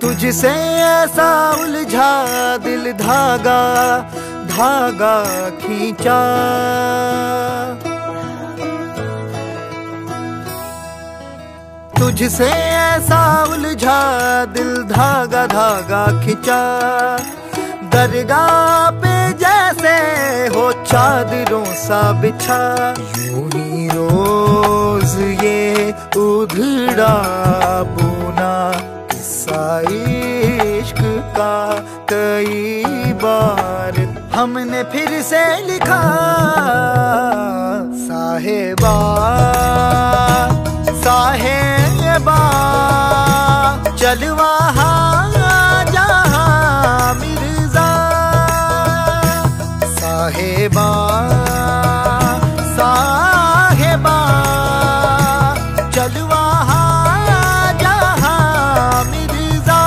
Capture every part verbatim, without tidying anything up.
तुझसे ऐसा उलझा दिल धागा धागा खींचा। तुझसे ऐसा उलझा दिल धागा धागा खींचा। दरगाह पे जैसे हो चादरों सा बिछा। यूं ही रोज ये उधड़ा बुना किस्सा इश्क का कई बार हमने फिर से लिखा। साहिबा साहिबा चल वहाँ जहाँ मिर्जा। साहिबा साहिबा चल वहाँ जहाँ मिर्जा।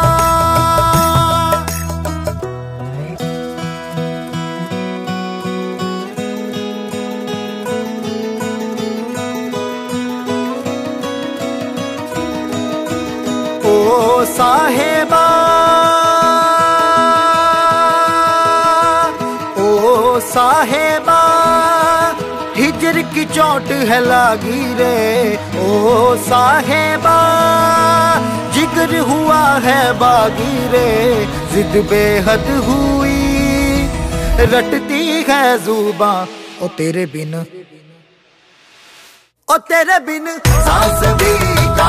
ओ साहिबा ओ साहिबा हिजर की चोट है लागी रे। ओ साहिबा जिगर हुआ है बागी रे। जिद बेहद हुई रटती है जुबां ओ तेरे बिन ओ तेरे बिन सांस भी